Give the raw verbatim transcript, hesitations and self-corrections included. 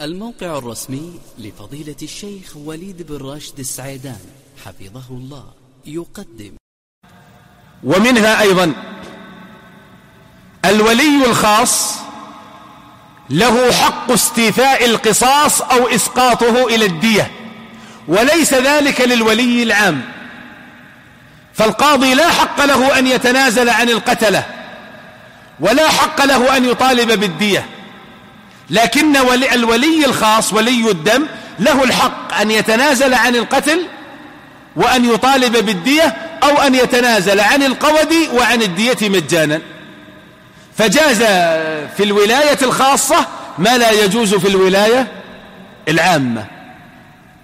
الموقع الرسمي لفضيلة الشيخ وليد بن راشد السعيدان حفظه الله يقدم. ومنها أيضا الولي الخاص له حق استيفاء القصاص أو إسقاطه إلى الدية، وليس ذلك للولي العام، فالقاضي لا حق له أن يتنازل عن القتلة ولا حق له أن يطالب بالدية، لكن الولي الخاص ولي الدم له الحق أن يتنازل عن القتل وأن يطالب بالدية، أو أن يتنازل عن القود وعن الدية مجانا. فجاز في الولاية الخاصة ما لا يجوز في الولاية العامة.